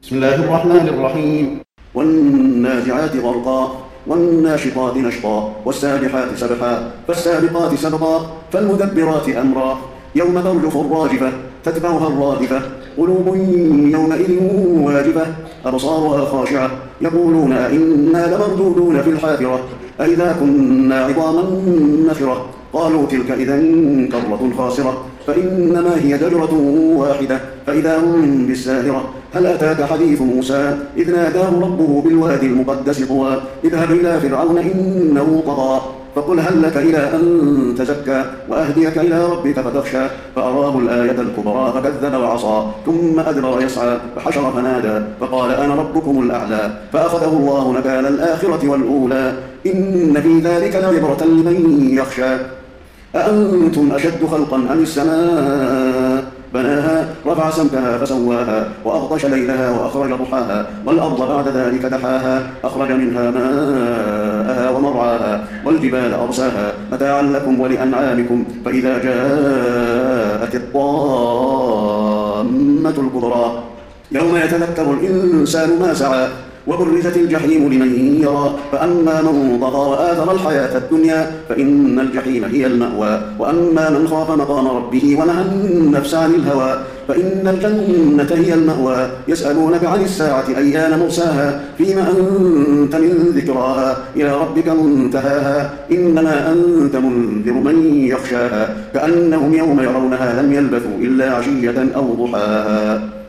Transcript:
بسم الله الرحمن الرحيم. والنازعات غرقا والناشطات نشطا والسابحات سبحا فالسابقات سبقا فالمدبرات أمرا يوم ترجف الراجفة تتبعها الرادفة قلوب يومئذ واجفة أبصارها خاشعة يقولون أئنا لمردودون في الحافرة أئذا كنا عظاما نخرة قالوا تلك إذا كرة خاسرة فإنما هي زجرة واحدة فإذا هم بالساهرة هل أتاك حديث موسى إذ ناداه ربه بالوادي المقدس طوى اذهب إلى فرعون إنه طغى فقل هل لك إلى أن تزكى وأهديك إلى ربك فتخشى فأراه الآية الكبرى فكذب وعصى ثم أدبر يسعى فحشر فنادى فقال أنا ربكم الأعلى فأخذه الله نكال الآخرة والأولى إن في ذلك لعبرة لمن يخشى أأنتم أشد خلقا أم السماء بناها رفع سمكها فسواها وأغطش ليلها وأخرج ضحاها والأرض بعد ذلك دحاها أخرج منها ماءها ومرعاها والجبال أرساها متاعا لكم ولأنعامكم فإذا جاءت الطامة الكبرى يوم يتذكر الإنسان ما سعى وبرزت الجحيم لمن يرى فأما من طغى وآثر الحياة الدنيا فإن الجحيم هي المأوى وأما من خاف مقام ربه ونهى النفس عن الهوى فإن الجنة هي المأوى يسألونك عن الساعة أيان مرساها فيما أنت من ذكراها إلى ربك منتهاها إنما أنت منذر من يخشاها كأنهم يوم يرونها لم يلبثوا إلا عشية أو ضحاها.